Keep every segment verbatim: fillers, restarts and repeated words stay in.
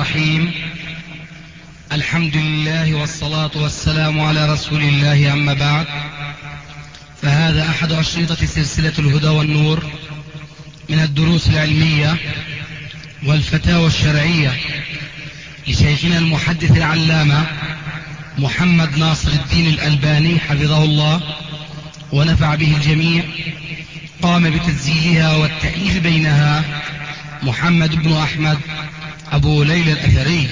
الرحيم. الحمد لله والصلاة والسلام على رسول الله، أما بعد، فهذا أحد أشرطة سلسلة الهدى والنور من الدروس العلمية والفتاوى الشرعية لشيخنا المحدث العلامة محمد ناصر الدين الألباني حفظه الله ونفع به الجميع. قام بتسجيلها والتأليف بينها محمد بن أحمد أبو ليلى الأثري.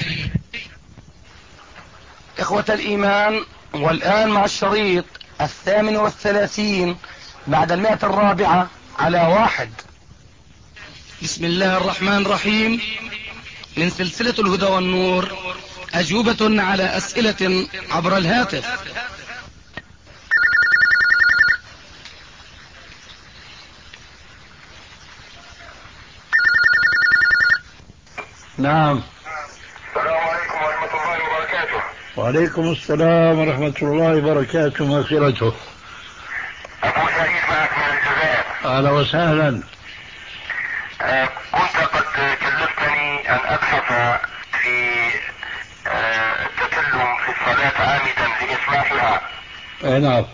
إخوة الإيمان، والآن مع الشريط الثامن والثلاثين بعد المئة الرابعة على واحد. بسم الله الرحمن الرحيم. من سلسلة الهدى والنور، أجوبة على أسئلة عبر الهاتف. نعم. السلام عليكم ورحمة الله وبركاته. وعليكم السلام ورحمة الله وبركاته. مغفرته. أبو سعيد معك من الجزائر. أهلا وسهلا. آه كنت قد كلفتني أن أبحث في آه التكلم في الصلاة عامدا لإصلاحها. أي نعم.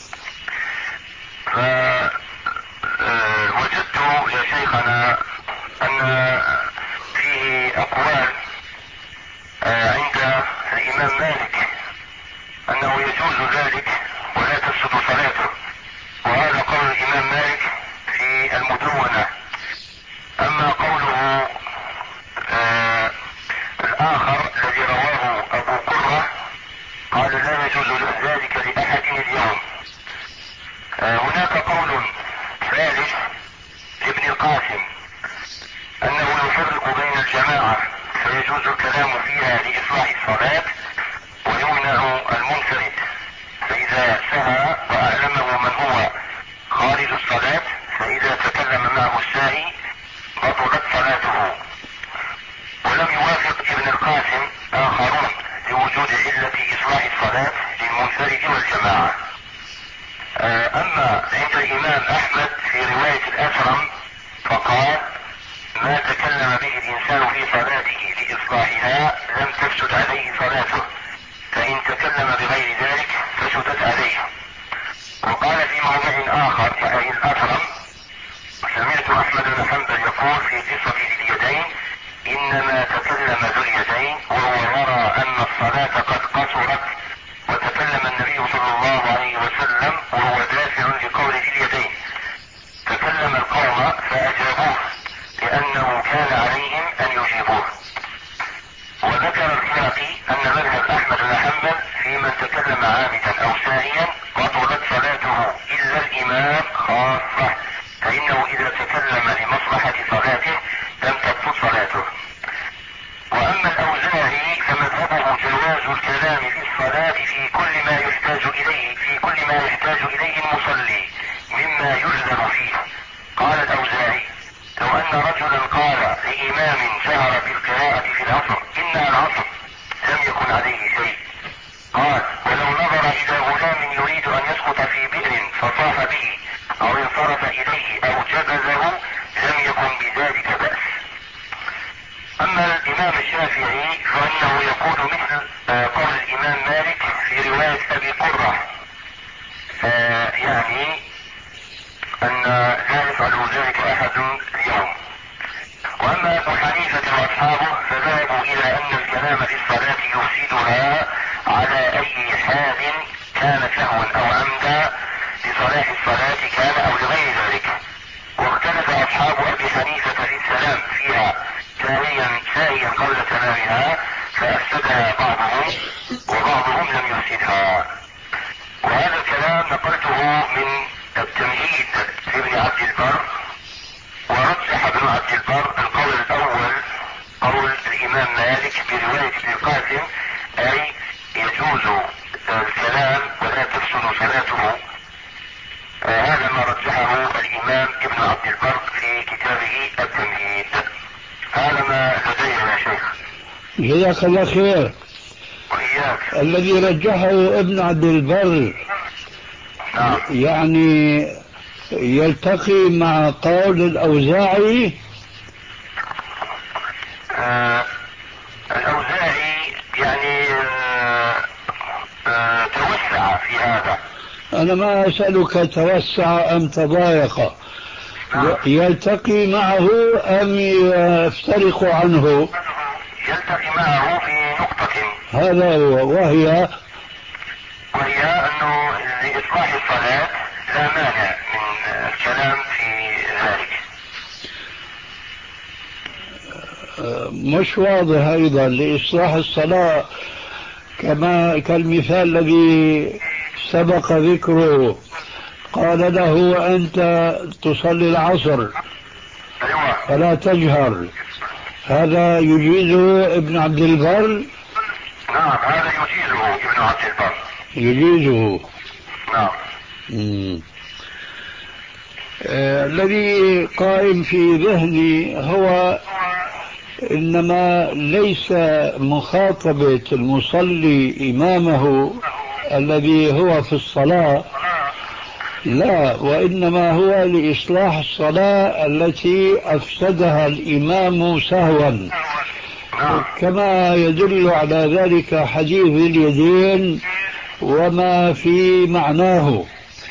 فوجدت يا شيخنا أن فيه أقوال آه عند الإمام مالك أنه يجوز ذلك ولا تفسد صلاته، وهذا قول الإمام مالك في المدونة. أما قوله آه الآخر الذي رواه أبو قرة قال لا يجوز ذلك لأحد اليوم. آه هناك قول ثالث لابن القاسم أنه يفرق بين الجماعة فيجوز الكلام فيها لإصلاح الصلاة، ويمنع المنفرد فإذا سهى وأعلمه من هو خارج الصلاة، فإذا تكلم معه الساهي بطلت صلاته. ولم يوافق ابن القاسم آخرون لوجود علة إصلاح الصلاة للمنفرد والجماعة. أما عند الإمام أحمد في رواية الأثرم فقال ما تكلم به الإنسان في صلاته لإصلاحها لم تفسد عليه صلاته، فإن تكلم بغير ذلك فسدت عليه. وقال في موضع آخر أي الأثرم سمعت أحمد بن حنبل يقول في قصة ذي اليدين إنما تكلم ذو اليدين وهو يرى أن الصلاة قد قصرت، وتكلم النبي صلى الله عليه وسلم وهو دافع لقول ذي اليدين. تكلم القوم فأجابوه لأنه كان عليهم أن يجيبوه. وذكر الخرقي أن مذهب أحمد بن حنبل في من تكلم عامدا أو ساهيا بطلت صلاته إلا الإمام خاصة، فإنه إذا تكلم لمصلحة صلاته لم تبطل صلاته. وأما الأوزاعي فمذهبه جواز الكلام في الصلاة في كل ما يحتاج إليه في كل ما يحتاج إليه المصلي مما يعذر فيه. قال الأوزاعي لو أن رجلا قال لإمام جهر بالقراءة في العصر إنها العصر لم يكن عليه شيء. قال ولو نظر إلى غلام يريد أن يسقط في بئر فصاح به أو انصرف إليه أو جبزه لم يكن بذلك بأس. أما الإمام الشافعي فإنه يقول مثل قول الإمام مالك في رواية أبي قرة، يعني أن لا يفعل ذلك أحد اليوم. وأما أبو حنيفة وأصحابه فذهبوا إلى أن الكلام في الصلاة يفسدها على أي حال كان سهوا أو عمدا لصلاح الصلاة كان أو لغير ذلك. واختلف أصحاب أبي حنيفة في السلام فيها ساهيا ساهيا قبل تمامها فأفسدها بعضهم وبعضهم لم يفسدها. وهذا الكلام نقلته من التمهيد لابن عبد البر، ورجح ابن عبد البر القول الأول قول الإمام مالك برواية ابن القاسم أي يجوز الكلام ولا تفسد صلاته. آه هذا ما رجحه الإمام ابن عبد البر في كتابه التمهيد. هذا ما لدي يا شيخ. جزاك الله خير. وإياك. الذي رجحه ابن عبد البر نعم. يعني يلتقي مع قول الأوزاعي. آه أنا ما أسألك توسع أم تضايق، يلتقي معه أم يفترق عنه؟ يلتقي معه في نقطة، هذا هو، وهي وهي أنه لإصلاح الصلاة لا مانع من الكلام في ذلك. مش واضح أيضا لإصلاح الصلاة كما كالمثال الذي سبق ذكره، قال له أنت تصلي العصر فلا تجهر، هذا يجيزه ابن عبد البر؟ نعم هذا يجيزه ابن عبد البر، يجيزه. نعم. مم. آه الذي قائم في ذهني هو إنما ليس مخاطبة المصلي إمامه الذي هو في الصلاة، لا، وإنما هو لإصلاح الصلاة التي أفسدها الإمام سهوا، كما يدل على ذلك حديث اليدين وما في معناه.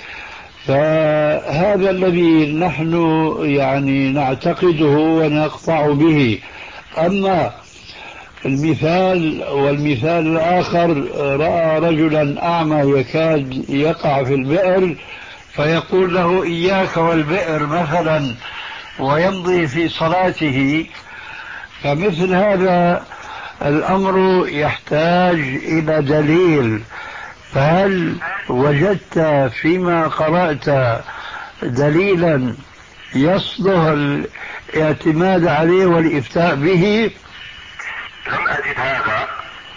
فهذا الذي نحن يعني نعتقده ونقطع به. أما المثال والمثال الآخر، رأى رجلا أعمى يكاد يقع في البئر فيقول له إياك والبئر مثلا ويمضي في صلاته، فمثل هذا الأمر يحتاج إلى دليل. فهل وجدت فيما قرأت دليلا يصلح الاعتماد عليه والإفتاء به؟ لم أجد هذا،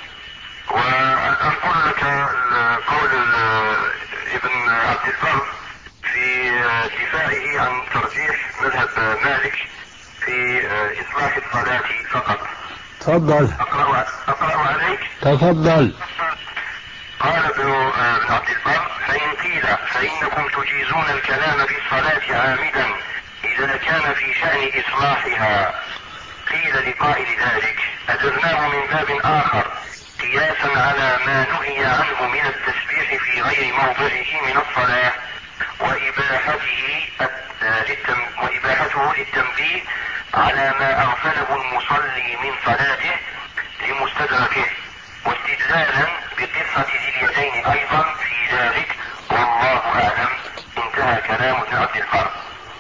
وأقول لك قول ابن عبد البر في دفاعه عن ترجيح مذهب مالك في إصلاح الصلاة فقط. تفضل. أقرأ, أقرأ عليك. تفضل. قال ابن عبد البر: فإن قيل فإنكم تجيزون الكلام في الصلاة عامدا إذا كان في شأن إصلاحها، قيل لقائل ذلك: أجرناه من باب آخر قياسا على ما نهي عنه من التسبيح في غير موضعه من الصلاة، وإباحته وإباحته للتنبيه على ما أغفله المصلي من صلاته لمستدركه، واستدلالا بقصة ذي اليدين أيضا في ذلك، والله أعلم. انتهى كلام ابن عبد البر.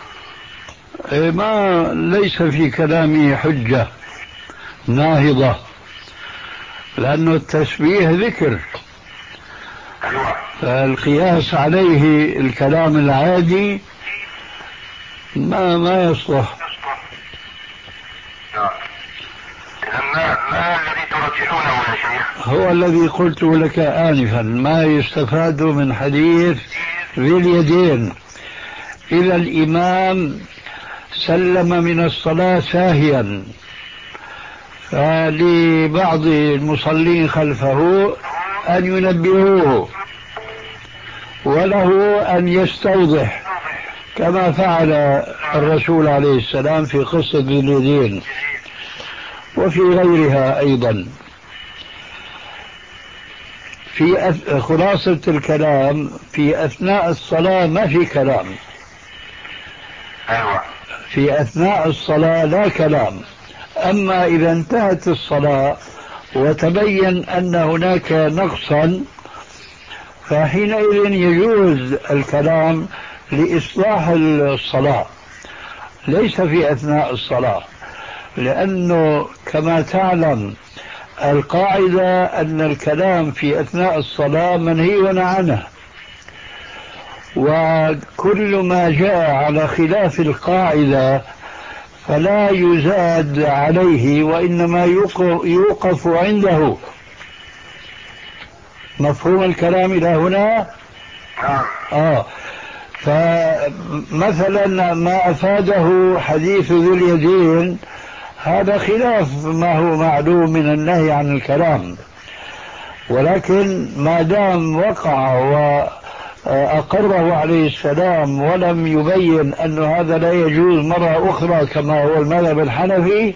ما ليس في كلامي حجة ناهضة، لأنه التسبيح ذكر، فالقياس عليه الكلام العادي ما ما يصلح. ما, ما الذي ترجحونه يا شيخ؟ هو الذي قلت لك آنفا، ما يستفاد من حديث ذي اليدين. إذا الإمام سلم من الصلاة ساهيا، فلبعض المصلين خلفه أن ينبهوه، وله أن يستوضح كما فعل الرسول عليه السلام في قصة ذي اليدين وفي غيرها أيضا. في خلاصة الكلام، في أثناء الصلاة ما في كلام، في أثناء الصلاة لا كلام. أما إذا انتهت الصلاة وتبين أن هناك نقصا فحينئذ يجوز الكلام لإصلاح الصلاة، ليس في أثناء الصلاة، لأنه كما تعلم القاعدة أن الكلام في أثناء الصلاة منهي عنه، وكل ما جاء على خلاف القاعدة فلا يزاد عليه وإنما يوقف عنده. مفهوم الكلام إلى هنا؟ آه. فمثلا ما أفاده حديث ذي اليدين هذا خلاف ما هو معلوم من النهي عن الكلام، ولكن ما دام وقع وأقره عليه السلام ولم يبين أن هذا لا يجوز مرة أخرى كما هو المذهب الحنفي،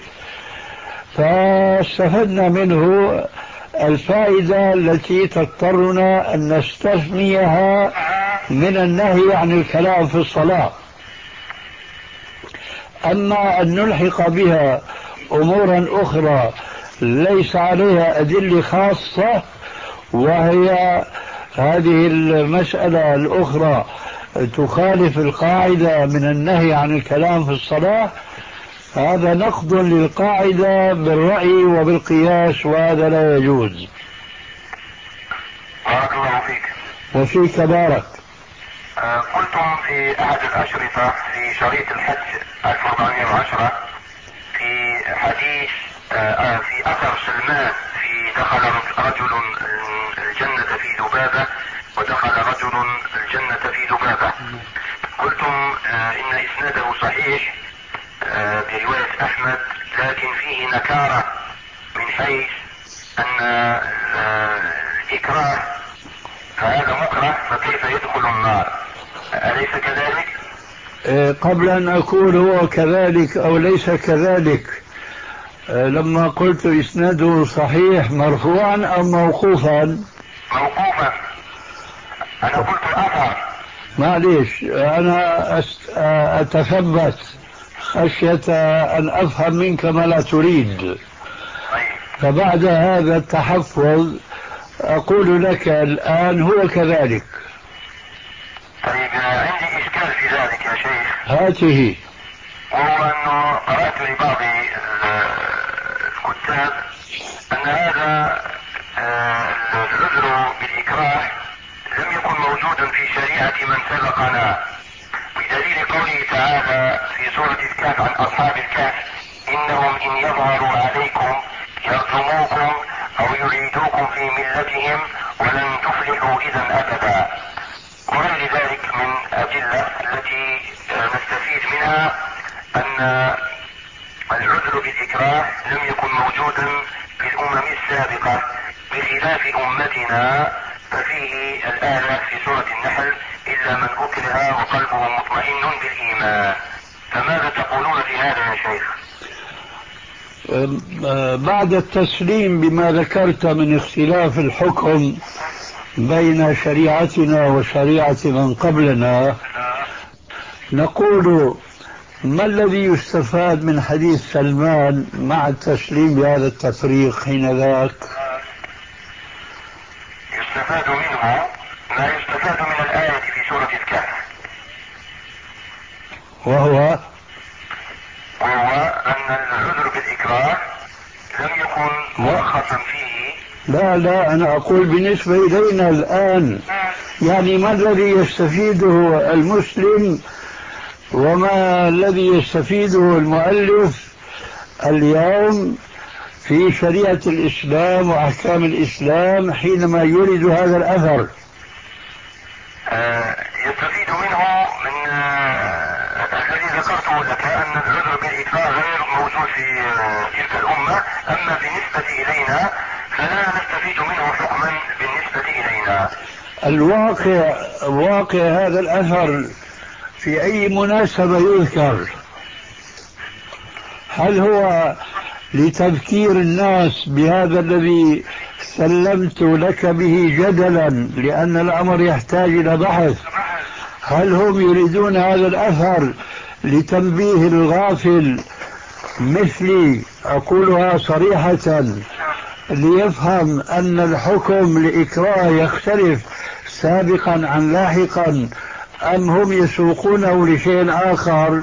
فاستفدنا منه الفائدة التي تضطرنا أن نستثنيها من النهي عن الكلام في الصلاة. أما أن نلحق بها أمورا أخرى ليس عليها أدلة خاصة، وهي هذه المسألة الأخرى تخالف القاعدة من النهي عن الكلام في الصلاة، هذا نقض للقاعدة بالرأي وبالقياس، وهذا لا يجوز. بارك الله فيك. وفيك بارك. آه قلتم في أحد الأشرطة في شريط الحج ألف وأربعمائة وعشرة في حديث آه في أثر سلمان في دخل رجل الجنة في ذبابة ودخل رجل الجنة في ذبابة، قلتم آه إن إسناده صحيح آه برواية أحمد، لكن فيه نكارة من حيث أن آه الإكراه فهذا مكره، فكيف يدخل النار؟ أليس كذلك؟ قبل أن أقول هو كذلك أو ليس كذلك، لما قلت إسناده صحيح مرفوعا أو موقوفا؟ موقوفا. أنا قلت أثر. معليش، أنا أتثبت خشية أن أفهم منك ما لا تريد. فبعد هذا التحفظ أقول لك الآن هو كذلك. طيب عندي إشكال في ذلك يا شيخ. هاته. وهو أنه قرأت لبعض الكتاب أن هذا العذر بالإكراه لم يكن موجودا في شريعة من سبقنا، بدليل قوله تعالى في سورة الكهف عن أصحاب الكهف: إنهم إن يظهروا عليكم يرجموكم أو يعيدوكم في ملتهم ولن تفلحوا إذا أبدا، وغير ذلك من أدلة التي نستفيد منها أن العذر بالإكراه لم يكن موجودا في الأمم السابقة بخلاف أمتنا، ففيه الآية في سورة النحل: إلا من أكره وقلبه مطمئن بالإيمان. فماذا تقولون في هذا يا شيخ؟ بعد التسليم بما ذكرت من اختلاف الحكم بين شريعتنا وشريعة من قبلنا، نقول ما الذي يستفاد من حديث سلمان مع التسليم بهذا التفريق حين ذاك؟ يستفاد منه ما يستفاد من الآية في سورة الكهف، وهو وهو أن العذر بالإكراه لم يكن مرخصا فيه. لا لا أنا أقول بالنسبة إلينا الآن، يعني ما الذي يستفيده المسلم وما الذي يستفيده المؤلف اليوم في شريعة الإسلام وأحكام الإسلام حينما يورد هذا الأثر؟ آه يستفيد منه من آه الذي ذكرته لك، أن العذر بالإكراه غير موجود في آه تلك الأمة، أما بالنسبة إلينا فلا نستفيد منه حكما بالنسبة إلينا. الواقع واقع هذا الأثر في أي مناسبة يذكر؟ هل هو لتذكير الناس بهذا الذي سلمت لك به جدلا لأن الأمر يحتاج إلى بحث؟ هل هم يريدون هذا الأثر لتنبيه الغافل مثلي أقولها صريحة ليفهم أن الحكم لإكراه يختلف سابقا عن لاحقا، أم هم يسوقونه لشيء آخر؟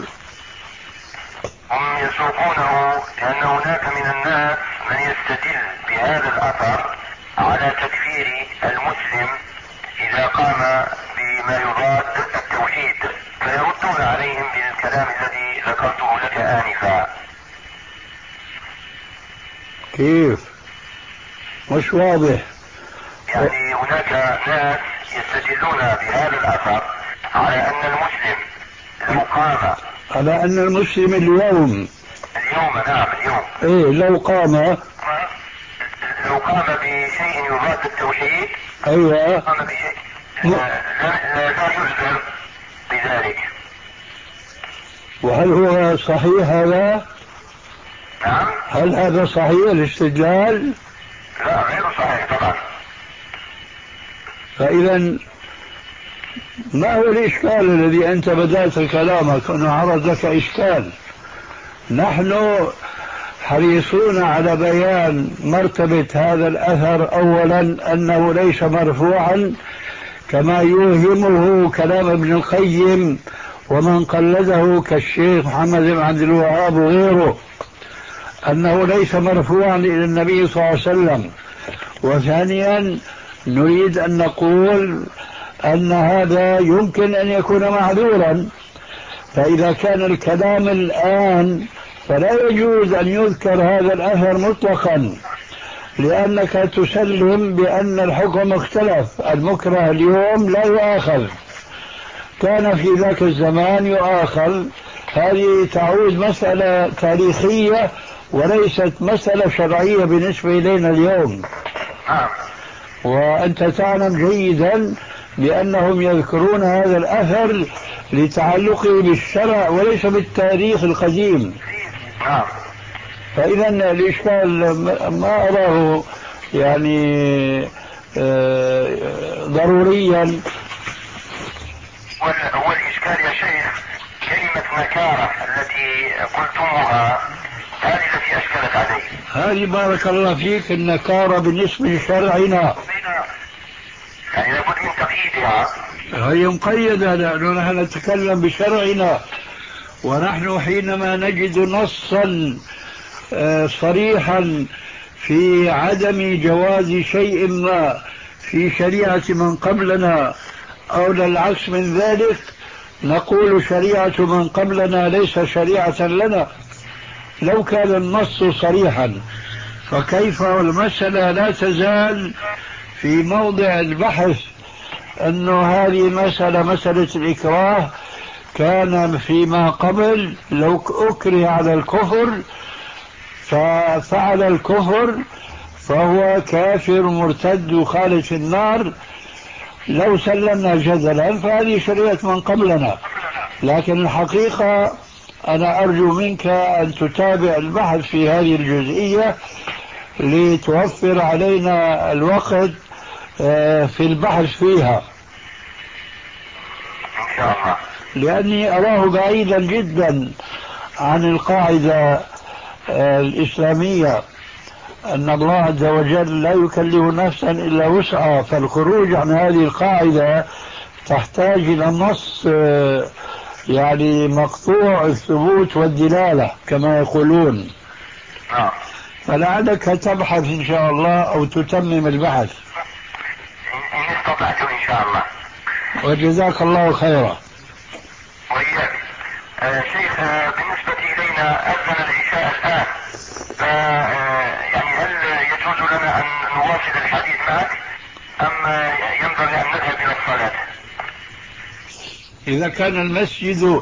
هم يسوقونه لأن هناك من الناس من يستدل بهذا الأثر على تكفير المسلم إذا قام بما يضاد التوحيد، فيردون عليهم بالكلام الذي ذكرته لك آنفا. كيف؟ مش واضح. يعني هناك ناس يستدلون بهذا الأثر على أن المسلم لو قام على أن المسلم اليوم اليوم نعم اليوم إيه لو قام لو قام بشيء يضاد التوحيد، أيوة قام بشيء لا, لا, لا يجزم بذلك. وهل هو صحيح هذا؟ نعم. هل هذا صحيح الاستدلال؟ لا غير صحيح طبعا. فإذا ما هو الإشكال الذي أنت بدأت كلامك أنه عرض لك إشكال؟ نحن حريصون على بيان مرتبة هذا الأثر. أولا أنه ليس مرفوعا كما يوهمه كلام ابن القيم ومن قلده كالشيخ محمد بن عبد الوهاب وغيره، أنه ليس مرفوعا إلى النبي صلى الله عليه وسلم. وثانيا نريد أن نقول أن هذا يمكن أن يكون معذورا، فإذا كان الكلام الآن فلا يجوز أن يذكر هذا الأثر مطلقا، لأنك تسلم بأن الحكم اختلف. المكره اليوم لا يؤاخذ، كان في ذاك الزمان يؤاخذ. هذه تعود مسألة تاريخية وليست مسألة شرعية بالنسبة إلينا اليوم. وأنت تعلم جيدا بأنهم يذكرون هذا الأثر لتعلقه بالشرع وليس بالتاريخ القديم. فإذا الإشكال ما أراه يعني ضروريا. هو الإشكال يا شيخ كلمة نكارة التي قلتموها هذه التي أشكلت عليه. هذه بارك الله فيك النكارة بالنسبة لشرعنا، يعني لابد من تقييدها. هي مقيدة لأنه نحن نتكلم بشرعنا، ونحن حينما نجد نصا صريحا في عدم جواز شيء ما في شريعة من قبلنا أو للعكس من ذلك نقول شريعة من قبلنا ليس شريعة لنا. لو كان النص صريحا فكيف المسألة لا تزال في موضع البحث أنه هذه مسألة مسألة الإكراه كان فيما قبل لو أكره على الكفر ففعل الكفر فهو كافر مرتد وخالد في النار، لو سلمنا جدلا فهذه شريعة من قبلنا. لكن الحقيقة أنا أرجو منك أن تتابع البحث في هذه الجزئية لتوفر علينا الوقت في البحث فيها، إن شاء الله. لأني أراه بعيدا جدا عن القاعدة الإسلامية أن الله عز وجل لا يكلف نفسا إلا وسعها، فالخروج عن هذه القاعدة تحتاج إلى نص يعني مقطوع الثبوت والدلالة كما يقولون. فلعلك تبحث إن شاء الله أو تتمم البحث إن استطعت إن شاء الله. وجزاك الله خيرا. وإياك. آه شيخ آه بالنسبة إلينا أذن العشاء الآن، ف يعني هل يجوز لنا أن نواصل الحديث معك أم ينبغي أن نذهب إلى الصلاة؟ إذا كان المسجد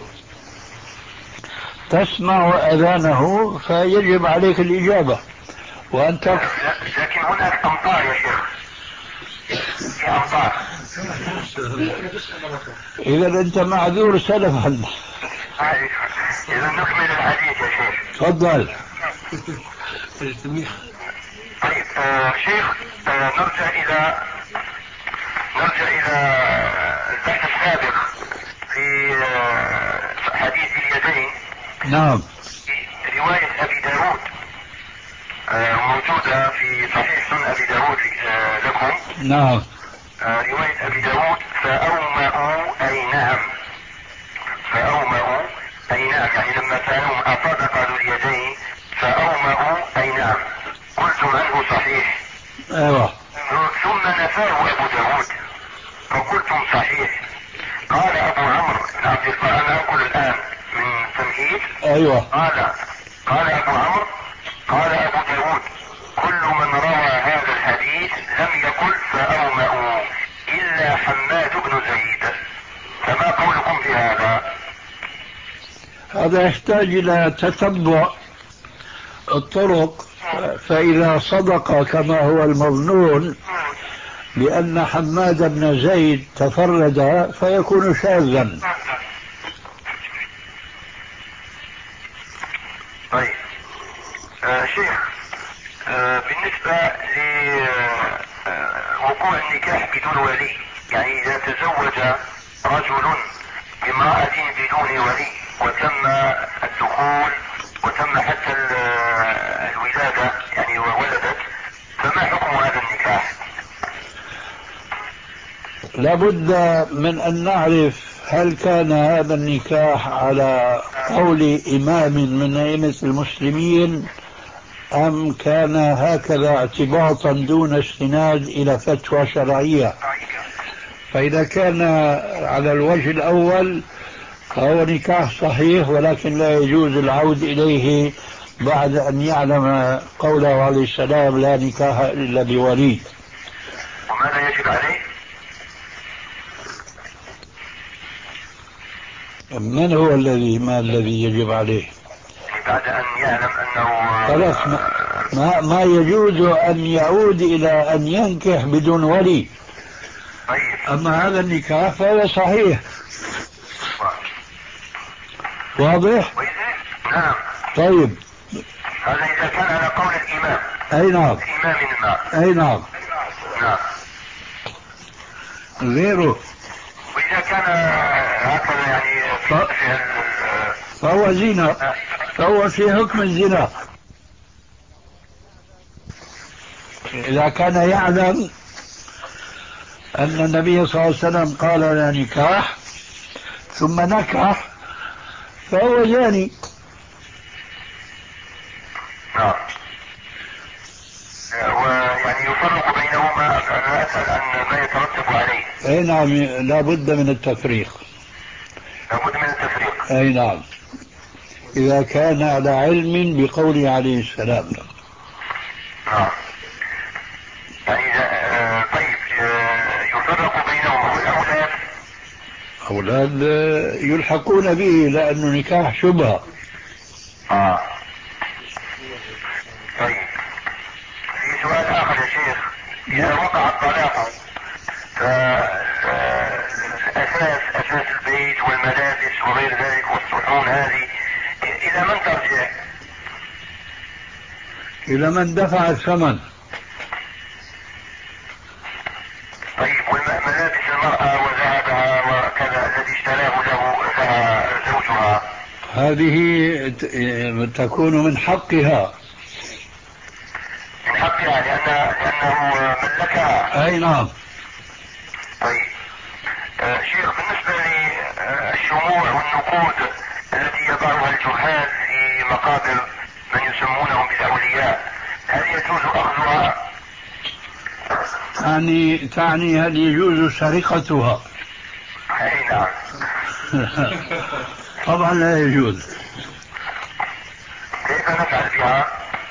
تسمع أذانه فيجب عليك الإجابة وأنت. لكن هناك أمطار يا شيخ، في أمطار. إذا أنت معذور سلفا. إذا نكمل الحديث يا شيخ. تفضل. طيب آه شيخ آه نرجع إلى نرجع إلى البحث السابق في آه حديث اليدين. نعم. في رواية أبي داود آه موجودة في صحيح سنن أبي داود آه لكم. نعم. آه رواية أبي داود فأومأوا أي نعم، فأومأوا أي نعم، يعني لما كانوا أفاد قالوا اليدين فأومأوا أي نعم. قلتم عنه صحيح. أيوة. ثم نفاه أبو داود فقلتم صحيح. قال أبو عمرو بن عبد الله، أنا أقول الآن من تمهيد. أيوة. قال قال أبو عمرو قال أبو داود كل من روى هذا الحديث لم يقل فأومأوا إلا حماد بن زيد، فما قولكم في هذا؟ هذا يحتاج إلى تتبع الطرق، فإذا صدق كما هو المظنون بأن حماد بن زيد تفرد فيكون شاذا. طيب آه شيخ آه بالنسبة لوقوع النكاح بدون ولي، يعني إذا تزوج رجل بامرأة بدون ولي وتم الدخول وتم حتى الولادة يعني وولدت، فما حكم هذا النكاح؟ لابد من أن نعرف هل كان هذا النكاح على قول إمام من أئمة المسلمين أم كان هكذا اعتباطا دون استناد إلى فتوى شرعية. فإذا كان على الوجه الأول فهو نكاح صحيح، ولكن لا يجوز العود إليه بعد أن يعلم قوله عليه السلام لا نكاح إلا بولي. وماذا يجب عليه؟ من هو الذي ما الذي يجب عليه؟ بعد أن يعلم أنه خلاص ما, ما, ما يجوز أن يعود إلى أن ينكح بدون ولي. طيب. أما هذا النكاح فهو صحيح. واضح؟ نعم. طيب هذا إذا كان على قول الإمام. أي نعم. الإمام ما. أي نعم. نعم. غيره. وإذا كان هكذا يعني ف... فهو زنا، فهو في حكم الزنا. إذا كان يعلم أن النبي صلى الله عليه وسلم قال لا نكاح ثم نكح فهو زاني. نعم. ويعني يفرق بينهما. أنا أسأل عن ما يترتب عليه. أي نعم، لا بد من التفريق. لا بد من التفريق. أي نعم، إذا كان على علم بقوله عليه السلام. نعم. يعني آه طيب آه يفرق بينهما. والأولاد أولاد يلحقون به لأنه نكاح شبهة. آه. طيب في سؤال آخر يا شيخ. إذا وقع الطلاق فالأساس أساس البيت والملابس وغير ذلك والصحون هذه إلى من ترجع؟ إلى من دفع الثمن. طيب وملابس المرأة وذهبها وكذا الذي اشتراه له لها زوجها هذه تكون من حقها. من حقها لأن لأنه ملكها. أي نعم. طيب آه شيخ، بالنسبة للشموع والنقود التي يضعها الجهال في مقابر من يسمونهم بالأولياء، هل يجوز أخذها؟ يعني تعني هل يجوز سرقتها؟ أي نعم. طبعا لا يجوز. كيف نفعل بها؟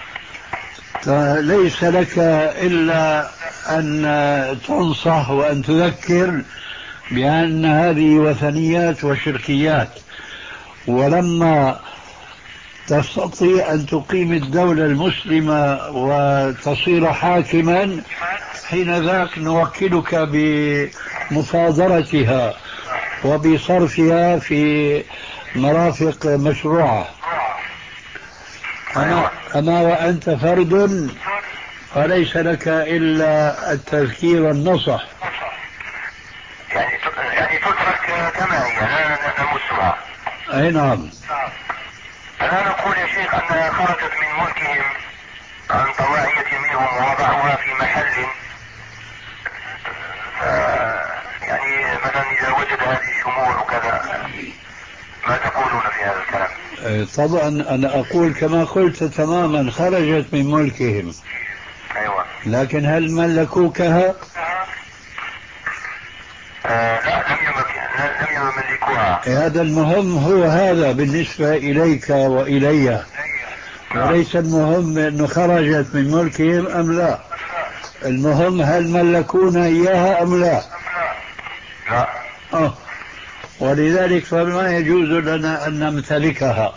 ليس لك إلا أن تنصح وأن تذكر بأن هذه وثنيات وشركيات، ولما تستطيع أن تقيم الدولة المسلمة وتصير حاكما حين ذاك نوكلك بمصادرتها وبصرفها في مرافق مشروعة. أما, أما وأنت فرد فليس لك إلا التذكير والنصح. يعني يعني تترك كما هي لا نمسها. أي نعم. ألا نقول يا شيخ أنها خرجت من ملكهم عن طواعية منهم ووضعوها في محل، يعني مثلا إذا وجد هذه الشموع وكذا، ما تقولون في هذا الكلام؟ طبعا أنا أقول كما قلت تماما، خرجت من ملكهم. أيوة. لكن هل ملكوكها؟ آه لا، لم لم يملكوها. هذا المهم، هو هذا بالنسبة إليك وإلي، وليس المهم أنه خرجت من ملكهم أم لا. المهم هل ملكونا إياها أم لا. لا. أه. ولذلك فما يجوز لنا أن نمتلكها.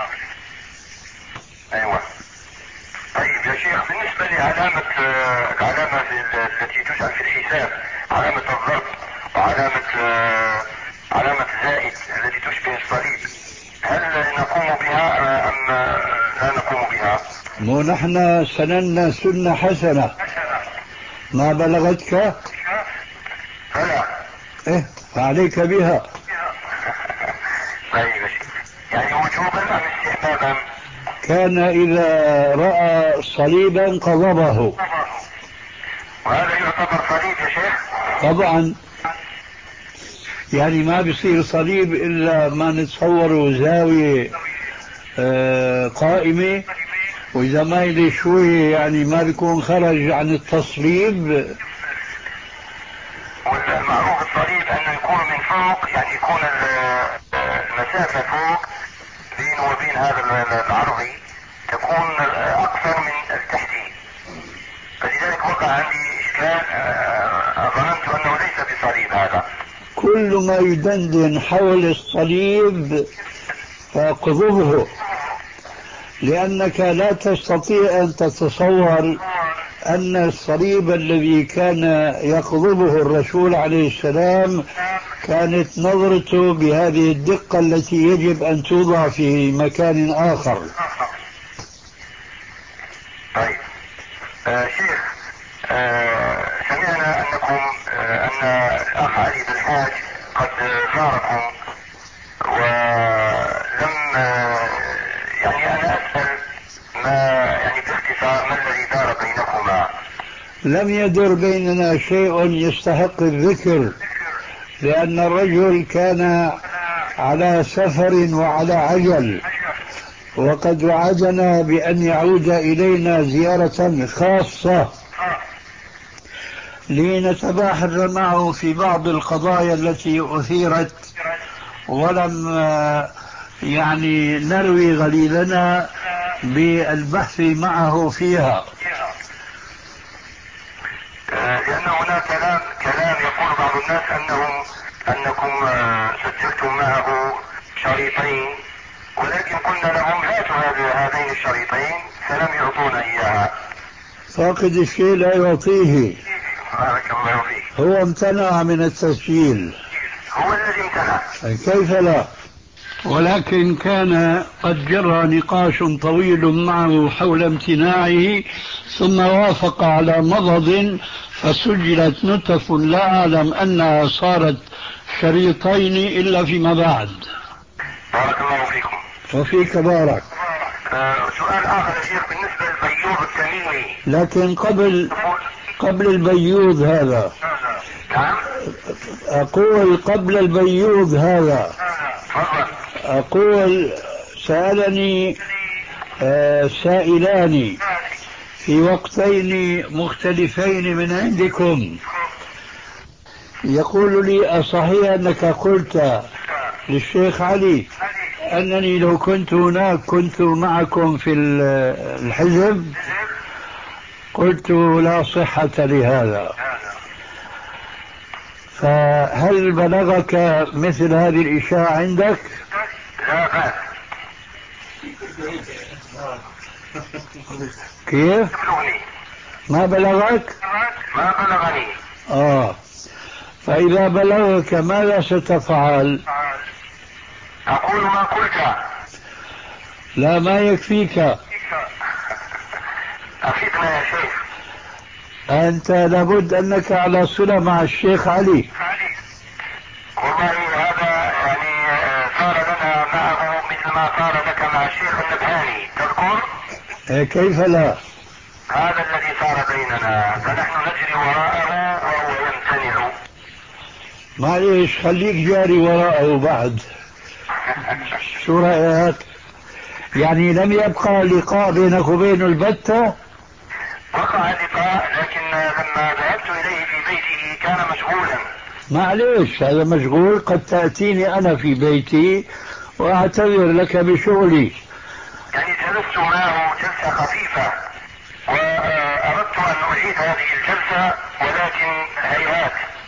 أيوة. طيب يا شيخ، بالنسبة لعلامة العلامة التي تجعل في الحساب، علامة الضرب وعلامة علامة زائد التي تشبه الصليب، هل نقوم بها أم لا نقوم بها؟ مو نحن سننا سنة حسنة ما بلغتك؟ فلا. إيه فعليك بها. طيب يعني وجوبا أم استحبابا؟ كان إذا رأى صليبا قضبه. وهذا يعتبر صليب يا شيخ؟ طبعا، يعني ما بيصير صليب إلا ما نتصوره زاوية آه قائمة، وإذا ما يلي شوي يعني ما بيكون خرج عن التصليب. والمعروف الصليب أنه يكون من فوق، يعني يكون المسافة فوق بينه وبين هذا العرضي تكون أكثر من التحتي، فلذلك وقع عندي إشكال، ظننت أنه ليس بصليب هذا. كل ما يدندن حول الصليب فاقضبه، لأنك لا تستطيع أن تتصور أن الصليب الذي كان يقضبه الرسول عليه السلام كانت نظرته بهذه الدقة التي يجب أن توضع في مكان آخر. طيب آه شيخ، آه سمعنا أنكم آه أن الأخ علي بالحاج قد زاركم، ولم آه يعني أنا أسأل ما يعني باختصار ما الذي دار بينكما؟ لم يدر بيننا شيء يستحق الذكر، لأن الرجل كان على سفر وعلى عجل، وقد وعدنا بأن يعود إلينا زيارة خاصة لنتباحث معه في بعض القضايا التي أثيرت، ولم يعني نروي غليلنا بالبحث معه فيها. لأن هناك كلام كلام يقول بعض الناس أنهم أنكم سجلتم معه شريطين، ولكن قلنا لهم هاتوا هذين الشريطين فلم يعطونا إياها. فاقد الشيء لا يعطيه. بارك الله فيك. هو امتنع من التسجيل. هو الذي امتنع. كيف لا؟ ولكن كان قد جرى نقاش طويل معه حول امتناعه، ثم وافق على مضض فسجلت نتف لا أعلم أنها صارت شريطين إلا فيما بعد. بارك الله فيكم. وفيك بارك. آه سؤال آخر يا شيخ بالنسبة للبيوض التميمي. لكن قبل قبل البيوض هذا، نعم أقول قبل البيوض هذا أقول سألني آه سائلان في وقتين مختلفين من عندكم، يقول لي أصحيح أنك قلت للشيخ علي أنني لو كنت هناك كنت معكم في الحزب؟ قلت لا صحة لهذا. فهل بلغك مثل هذه الإشاعة عندك؟ لا بأس. كيف؟ ما بلغك؟ ما بلغني. آه فإذا بلغك ماذا ستفعل؟ أقول ما قلت. لا ما يكفيك. أفيدنا يا شيخ. أنت لابد أنك على صلة مع الشيخ علي. والله هذا يعني صار لنا معه مثل ما صار لك مع الشيخ النبهاني، تذكر؟ إيه كيف لا؟ هذا الذي صار بيننا، فنحن نجري وراءه وهو يمتنع. معليش خليك جاري وراءه بعد. شو رأيك؟ يعني لم يبقى لقاء بينك وبينه البتة؟ وقع اللقاء، لكن لما ذهبت إليه في بيته كان مشغولا. معليش هذا مشغول، قد تأتيني أنا في بيتي وأعتذر لك بشغلي. يعني جلست معه جلسة خفيفة وأردت أن أعيد هذه الجلسة، ولكن هيهات.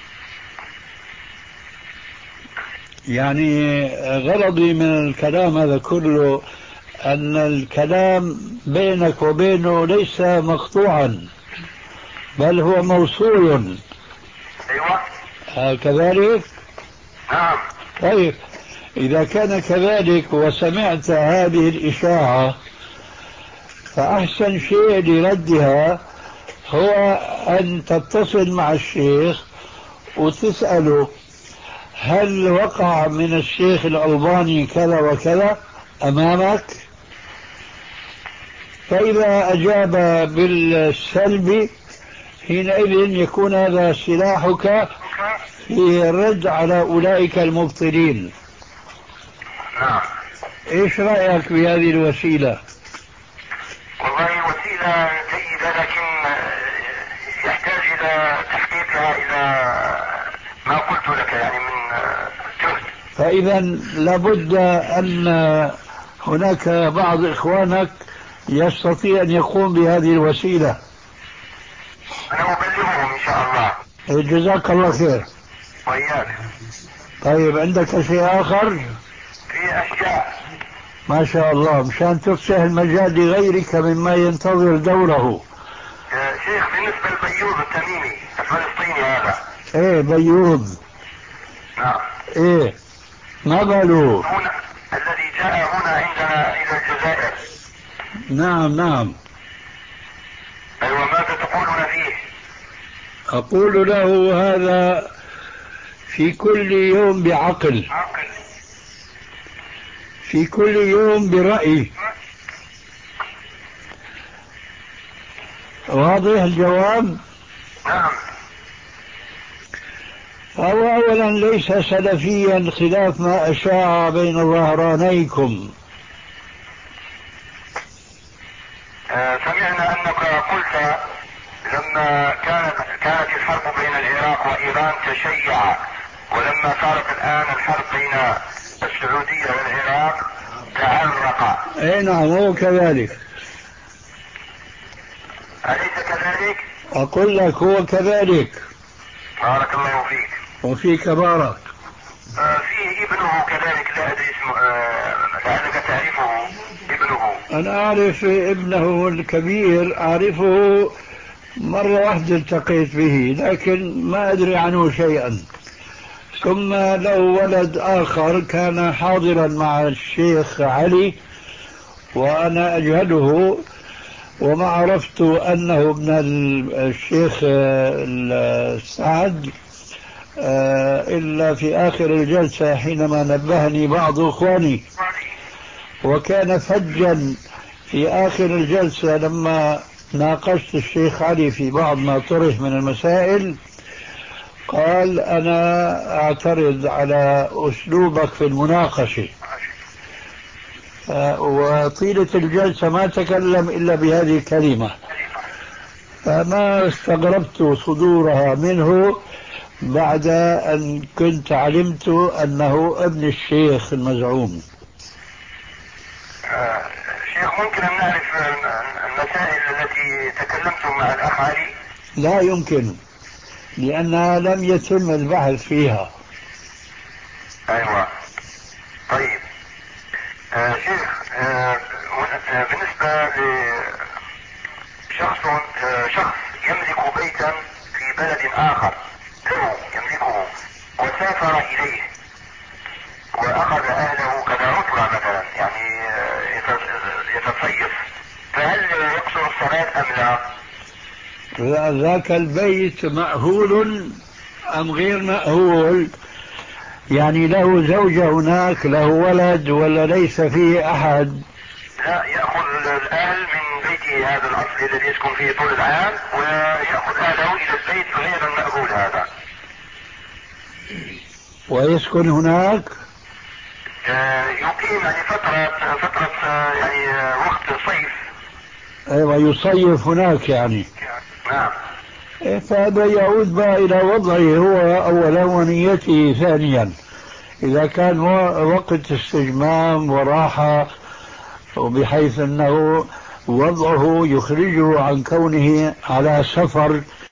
يعني غرضي من الكلام هذا كله أن الكلام بينك وبينه ليس مقطوعا، بل هو موصول. أيوة. كذلك؟ نعم. طيب إذا كان كذلك وسمعت هذه الإشاعة فأحسن شيء لردها هو أن تتصل مع الشيخ وتسأله هل وقع من الشيخ الألباني كذا وكذا أمامك؟ فإذا أجاب بالسلب حينئذ يكون هذا سلاحك في الرد على أولئك المبطلين. نعم. إيش رأيك بهذه الوسيلة؟ والله وسيلة جيدة، لكن يحتاج إلى تحقيقها إلى ما قلت لك يعني من جهد. فإذا لابد أن هناك بعض إخوانك يستطيع أن يقوم بهذه الوسيلة. أنا أبلغهم إن شاء الله. جزاك الله خير. وإياك. طيب عندك شيء آخر؟ في أشياء ما شاء الله، مشان تفسح المجال لغيرك مما ينتظر دوره. شيخ بالنسبة لبيوض التميمي الفلسطيني هذا. ايه بيوض. نعم. ايه ما باله؟ هنا الذي جاء هنا عندنا إلى الجزائر. نعم نعم. أيوة، ماذا تقولون فيه؟ أقول له هذا في كل يوم بعقل، عقل. في كل يوم برأي. واضح الجواب؟ نعم. فهو أولا ليس سلفيا خلاف ما أشاع بين ظهرانيكم. آه سمعنا أنك قلت لما كانت كانت الحرب بين العراق وإيران تشيع، ولما صارت الآن الحرب بين السعودية والعراق تعرق. اي نعم هو كذلك. أليس كذلك؟ أقول لك هو كذلك. بارك الله فيك. وفيك بارك. آه فيه ابنه كذلك، لا أدري اسمه، آه لعلك تعرفه ابنه. أنا أعرف ابنه الكبير، أعرفه مرة واحدة التقيت به، لكن ما أدري عنه شيئا. ثم له ولد آخر كان حاضرا مع الشيخ علي وأنا أجهله، وما عرفت أنه ابن الشيخ سعد إلا في آخر الجلسة حينما نبهني بعض إخواني، وكان فجا في آخر الجلسة لما ناقشت الشيخ علي في بعض ما طرح من المسائل. قال أنا أعترض على أسلوبك في المناقشة، وطيلة الجلسة ما تكلم إلا بهذه الكلمة، فما استغربت صدورها منه بعد أن كنت علمت أنه ابن الشيخ المزعوم. آه شيخ، ممكن أن نعرف المسائل التي تكلمتم مع الأخ علي؟ لا يمكن، لأنها لم يتم البحث فيها. أيوة. طيب. آه شيخ، آه بالنسبة لشخص آه شخص يملك بيتا في بلد آخر له يملكه وسافر إليه وأخذ أهله كعطلة مثلا، يعني يتصيف، فهل يقصر الصلاة أم لا؟ ذاك البيت مأهول أم غير مأهول؟ يعني له زوجة هناك، له ولد، ولا ليس فيه أحد؟ لا، يأخذ الأهل من بيته هذا الأصلي الذي يسكن فيه طول العام، ويأخذ أهله إلى البيت غير المأهول هذا ويسكن هناك. يقيم يعني فترة فترة يعني وقت صيف. ايوه يصيف هناك يعني. نعم. فهذا يعود بقى إلى وضعه هو أولا ونيته ثانيا. إذا كان وقت استجمام وراحة وبحيث أنه وضعه يخرجه عن كونه على سفر